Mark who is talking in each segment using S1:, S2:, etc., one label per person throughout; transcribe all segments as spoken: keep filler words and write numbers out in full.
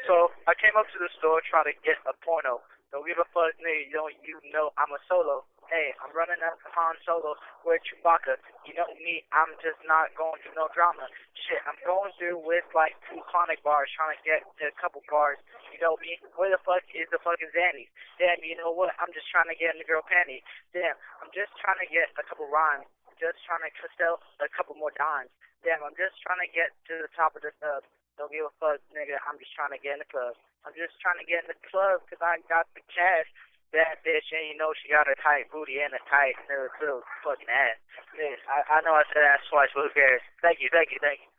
S1: So I came up to the store trying to get a porno. Don't give a fuck, nigga. You don't you know I'm a solo. Hey, I'm running up Han Solo with Chewbacca. You know me, I'm just not going through no drama. Shit, I'm going through with like two Sonic bars trying to get a couple bars. You know me, where the fuck is the fucking Zannies? Damn, you know what? I'm just trying to get in the girl panty. Damn, I'm just trying to get a couple rhymes. Just trying to sell a couple more dimes. Damn, I'm just trying to get to the top of the sub. Don't give a fuck, nigga. I'm just trying to get in the club. I'm just trying to get in the club because I got the cash. That bitch, and you know she got a tight booty and a tight little, little fucking ass. Yeah, I, I know I said ass twice, but who cares? Thank you, thank you, thank you.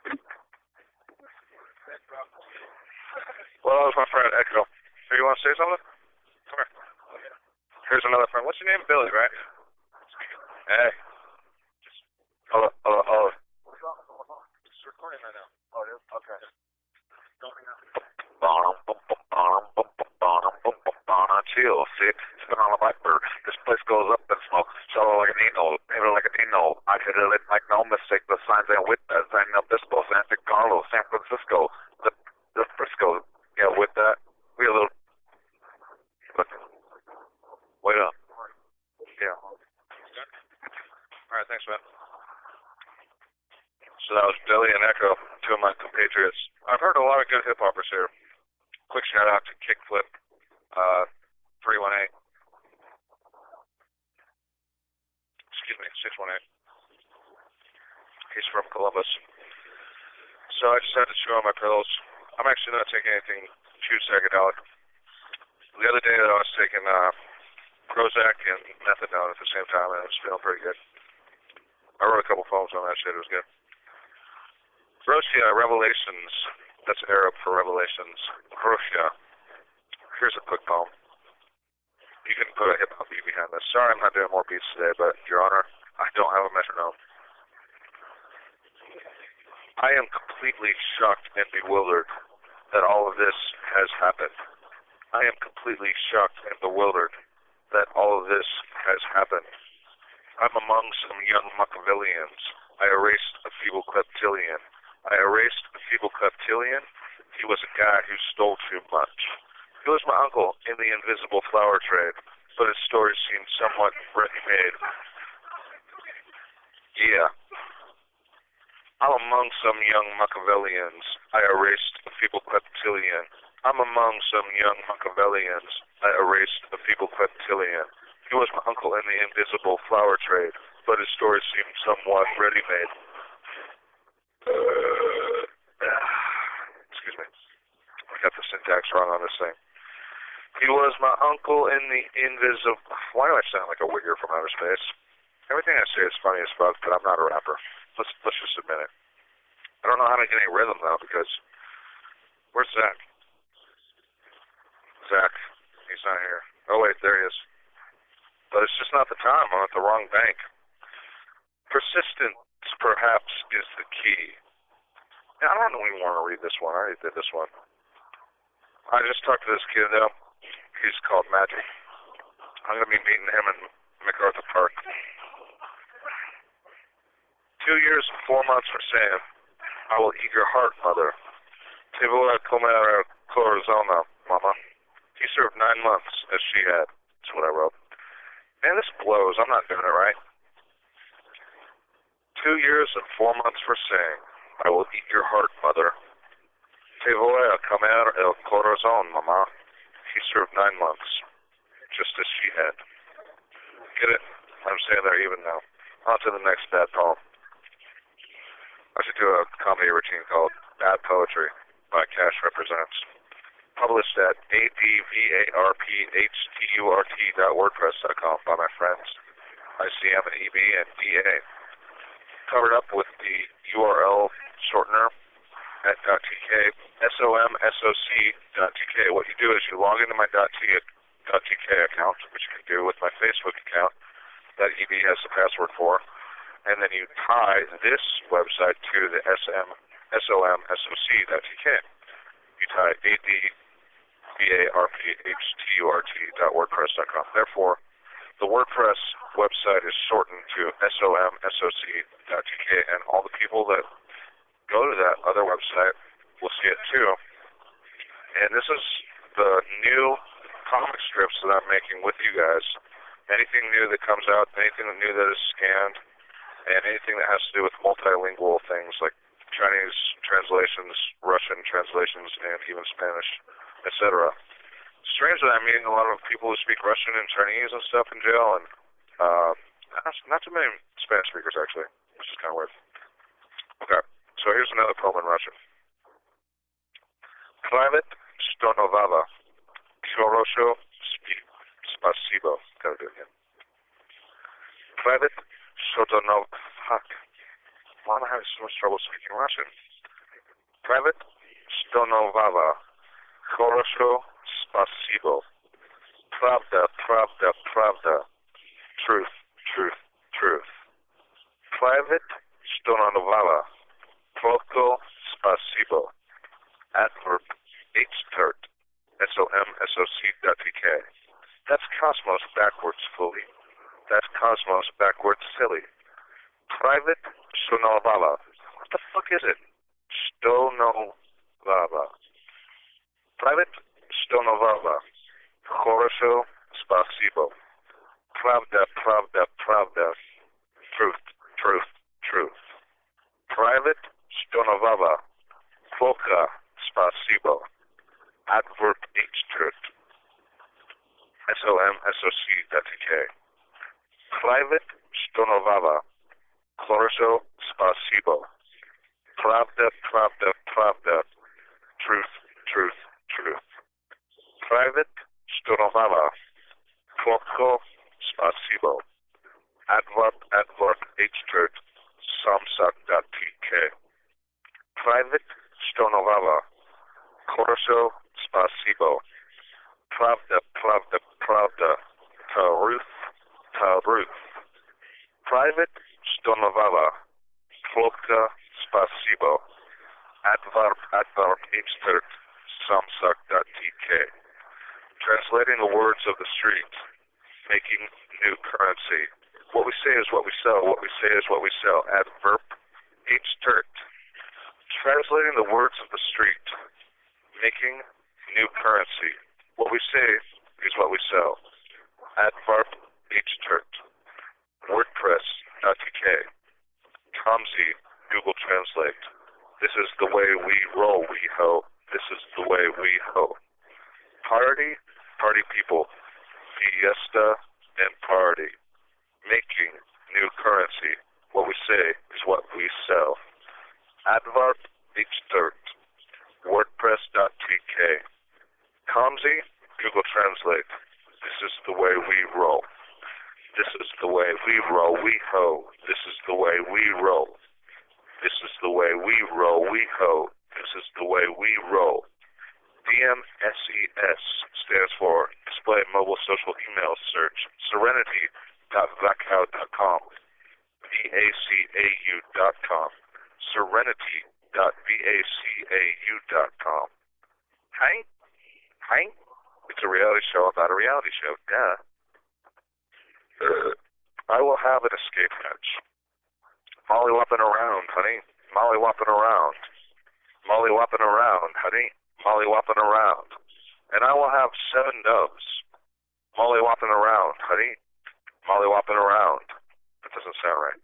S2: Well, that was my friend Echo. So you want to say something? Come here. Here's another friend. What's your name? Billy, right? Hey. Hold on, hold on, hold on. It's recording right now. Oh, it is? Okay. Don't hang up. Chill, sit, spin on a blackbird. This place goes up in smoke, shallow like a Nino, hit it like a Dino. I hit it like no mistake. The signs ain't with that. San Obispo, San Carlos, San Francisco, the the Frisco. Yeah, with that, we a little. But, wait up. Yeah. All right, thanks, man. So that was Billy and Echo, two of my compatriots. I've heard a lot of good hip hoppers here. Quick shout out to Kickflip, uh, three one eight. Excuse me, six one eight. He's from Columbus. So I just had to chew on my pills. I'm actually not taking anything too psychedelic. The other day that I was taking uh, Prozac and methadone at the same time, and I was feeling pretty good. I wrote a couple poems on that shit. It was good. Roshia, Revelations. That's Arab for Revelations. Roshia. Here's a quick poem. You can put a hip-hop beat behind this. Sorry I'm not doing more beats today, but, Your Honor, I don't have a metronome. I am completely shocked and bewildered that all of this has happened. I am completely shocked and bewildered that all of this has happened. I'm among some young Machiavellians. I erased a feeble kleptilian. I erased a feeble kleptilian. He was a guy who stole too much. He was my uncle in the invisible flower trade, but his story seemed somewhat ready-made. Yeah. I'm among some young Machiavellians. I erased a feeble kleptilian. I'm among some young Machiavellians. I erased a feeble kleptilian. He was my uncle in the invisible flower trade, but his story seemed somewhat ready-made. Excuse me. I got the syntax wrong on this thing. He was my uncle in the invisible... Why do I sound like a wigger from outer space? Everything I say is funny as fuck, but I'm not a rapper. Let's let's just admit it. I don't know how to get any rhythm, though, because... Where's Zach? Zach. He's not here. Oh, wait, there he is. But it's just not the time. I'm at the wrong bank. Persistence, perhaps, is the key. Now, I don't even want to read this one. I already did this one. I just talked to this kid, though. He's called Magic. I'm going to be meeting him in MacArthur Park. Two years and four months for Sam. I will eat your heart, mother. Te voy a comer corazón, mama. He served nine months, as she had. That's what I wrote. Man, this blows. I'm not doing it right. Two years and four months for saying, I will eat your heart, mother. Te voy a comer el corazón, mama. He served nine months, just as she had. Get it? I'm saying they're even now. On to the next bad poem. I should do a comedy routine called Bad Poetry by Cash Represents. Published at A D V A R P H T U R T dot wordpress dot com by my friends I C M and E B and D A. Covered up with the U R L shortener at .tk, S O M S O C dot T K. What you do is you log into my .tk account, which you can do with my Facebook account that E B has the password for, and then you tie this website to the S O M S O C dot T K. You tie A D V A R P H T U R T dot wordpress dot com. Therefore, the WordPress website is shortened to S O M S O C dot T K, and all the people that go to that other website will see it too. And this is the new comic strips that I'm making with you guys. Anything new that comes out, anything new that is scanned, and anything that has to do with multilingual things like Chinese translations, Russian translations, and even Spanish, et cetera. Strange that I'm meeting a lot of people who speak Russian and Chinese and stuff in jail, and uh, not too many Spanish speakers, actually, which is kind of weird. Okay, so here's another poem in Russian. Climate Stonovava, Хорошо Spasibo. Gotta do it again. Climate Stonovava. Fuck. Why am I having so much trouble speaking Russian? Private Stonovava, Хорошо Spasibo. Pravda, Pravda, Pravda. Truth, truth, truth. Private Stonovava, Ploko Spasibo. Adverb H-tert. S O M S O C dot T K. That's Cosmos backwards fully. That's Cosmos backwards silly. Private Stonovava. What the fuck is it? Stonovava. Private Stonovava. Хорошо Spasibo. Pravda, Pravda, Pravda. Truth, truth, truth. Private Stonovava. Ploka Spasibo. Adverb H-tert. S O M S O C dot T K. Private Stonovava. Хорошо Spasibo. Pravda, Pravda, Pravda. Truth, truth, truth. Private Stonovava. Ploko Spasibo. Adverb, adverb H-tert. Samsak dot T K. Private Stonovava. Хорошо Spasibo. Pravda, Pravda, Pravda. Taruth, Taruth. Private Stonovava. Ploka Spasibo. Adverb, adverb H-tert. Samsak dot T K. Translating the words of the street. Making new currency. What we say is what we sell. What we say is what we sell. Adverb H-tert. Translating the words of the street. Making new currency. What we say is what we sell. Adverb H-tert. WordPress dot T K. Comzy, Google Translate. This is the way we roll, we ho. This is the way we ho. Party, party people. Fiesta and party. Making new currency. What we say is what we sell. Adverb H-tert. WordPress dot T K. Comzy, Google Translate. This is the way we roll. This is the way we roll, we ho. This is the way we roll. This is the way we roll, we ho. This is the way we roll. D M S E S stands for Display Mobile Social Email Search. Serenity dot vacau dot com. V A C A U dot com. Serenity dot V A C A U dot com. Hi? Hi? It's a reality show about a reality show. Duh. Uh, I will have an escape hatch. Molly-whopping around, honey. Molly-whopping around. Molly-whopping around, honey. Molly-whopping around. And I will have seven doves. Molly-whopping around, honey. Molly-whopping around. That doesn't sound right.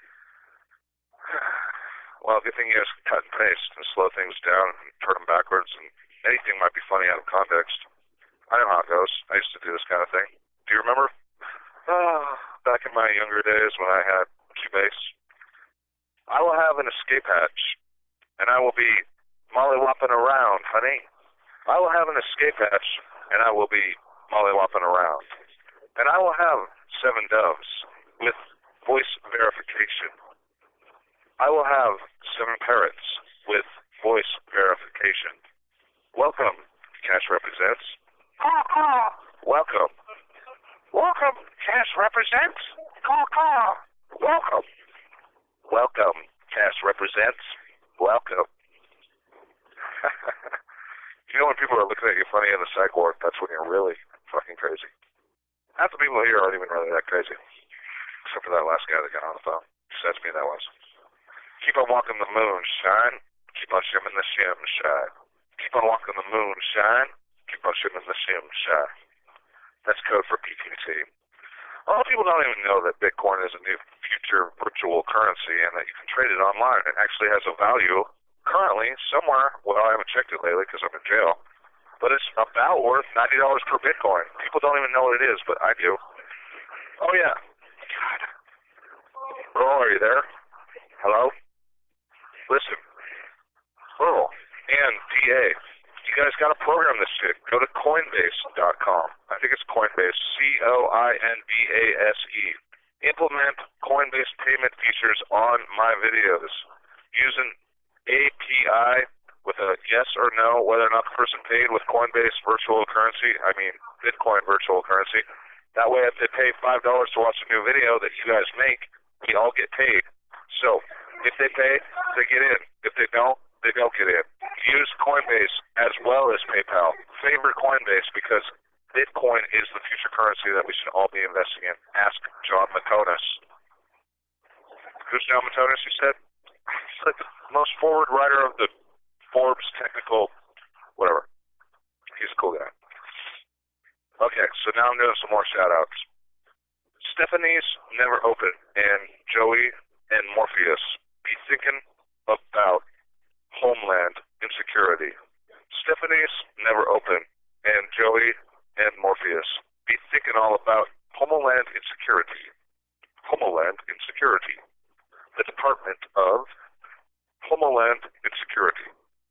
S2: Well, good thing you guys can cut and paste and slow things down and turn them backwards, and anything might be funny out of context. I know how it goes. I used to do this kind of thing. Do you remember? Uh, back in my younger days when I had Cubase. I will have an escape hatch, and I will be molly-whopping around, honey. I will have an escape hatch, and I will be molly-whopping around. And I will have seven doves with voice verification. I will have seven parrots with voice verification. Welcome, Cash Represents. Caw, caw. Welcome. Welcome, Cash Represents. Caw, caw. Welcome. Welcome, Cash Represents. Welcome. You know when people are looking at you funny in the psych ward, that's when you're really fucking crazy. Half the people here aren't even really that crazy. Except for that last guy that got on the phone. Besides me, that was. Keep on walking the moon, shine. Keep on shimming the shim, shine. Keep on walking the moonshine. Keep on shooting the shine. That's code for P T C. A lot of people don't even know that Bitcoin is a new future virtual currency and that you can trade it online. It actually has a value currently somewhere. Well, I haven't checked it lately because I'm in jail. But it's about worth ninety dollars per Bitcoin. People don't even know what it is, but I do. Oh, yeah. God. Earl, are you there? Hello? Listen. Earl and D A, you guys got to program this shit. Go to Coinbase dot com. I think it's Coinbase, C O I N B A S E. Implement Coinbase payment features on my videos. Use an A P I with a yes or no, whether or not the person paid with Coinbase virtual currency, I mean Bitcoin virtual currency. That way if they pay five dollars to watch a new video that you guys make, we all get paid. So if they pay, they get in. If they don't, they don't get in. Use Coinbase as well as PayPal. Favor Coinbase because Bitcoin is the future currency that we should all be investing in. Ask John Matonis. Who's John Matonis, you said? He's like the most forward writer of the Forbes technical, whatever. He's a cool guy. Okay, so now I'm doing some more shout-outs. Stephanie's Never Open and Joey and Morpheus. Be thinking about homeland insecurity. Stephanie's Never Open and Joey and Morpheus. Be thinking all about homeland insecurity. Homeland insecurity. The Department of Homeland Insecurity.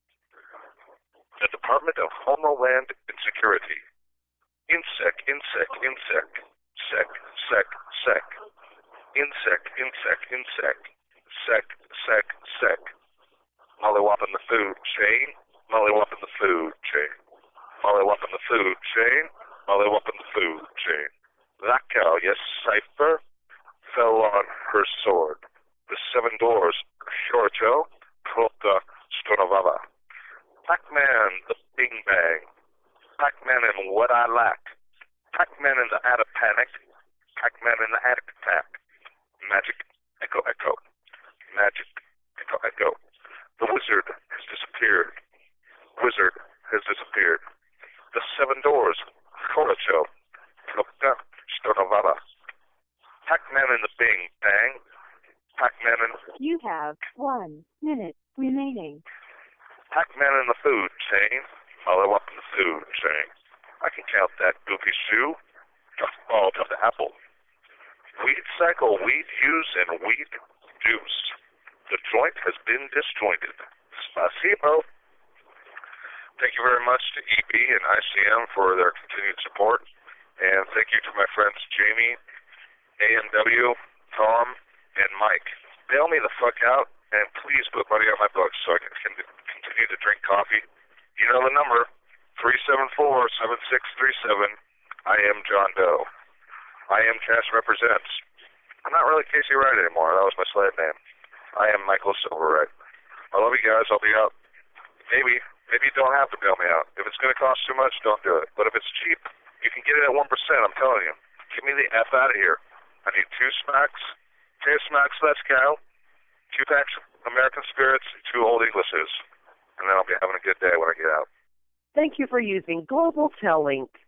S2: The Department of Homeland Insecurity. Insec, insec, insec. Sec, sec, sec. Insec, insec, insec. Sec, sec, sec. Mollywop in the food chain. Mollywop in the food chain. Mollywop in the food chain. Mollywop in the food chain. That cow, yes, Cypher, fell on her sword. The seven doors, Shorcho, Prota, Stonovava. Pac-Man, the Bing Bang. Pac-Man and What I Lack. Pac-Man in the Attic Panic. Pac-Man in the Attic Attack. Magic, Echo, Echo. Magic, Echo, Echo. The wizard has disappeared. Wizard has disappeared. The seven doors, Shorcho, Prota, Stonovava. Pac-Man in the Bing Bang. Pac-Man in...
S3: You have one minute remaining.
S2: Pac-Man in the food chain. Follow up in the food chain. I can count that goofy shoe. Just ball to the apple. Weed cycle, weed use, and weed juice. The joint has been disjointed. Spasibo. Thank you very much to E B and I C M for their continued support. And thank you to my friends Jamie, A M W, Tom, and Mike. Bail me the fuck out, and please put money on my books so I can continue to drink coffee. You know the number, three seven four, seven six three seven. I am John Doe. I am Cash Represents. I'm not really Casey Wright anymore. That was my slave name. I am Michael Silverwright. I love you guys. I'll be out. Maybe. Maybe you don't have to bail me out. If it's going to cost too much, don't do it. But if it's cheap, you can get it at one percent, I'm telling you. Get me the F out of here. I need two smacks. Two smacks, let's go. Two packs American Spirits, two Old Englishes. And then I'll be having a good day when I get out.
S4: Thank you for using Global Tel Link.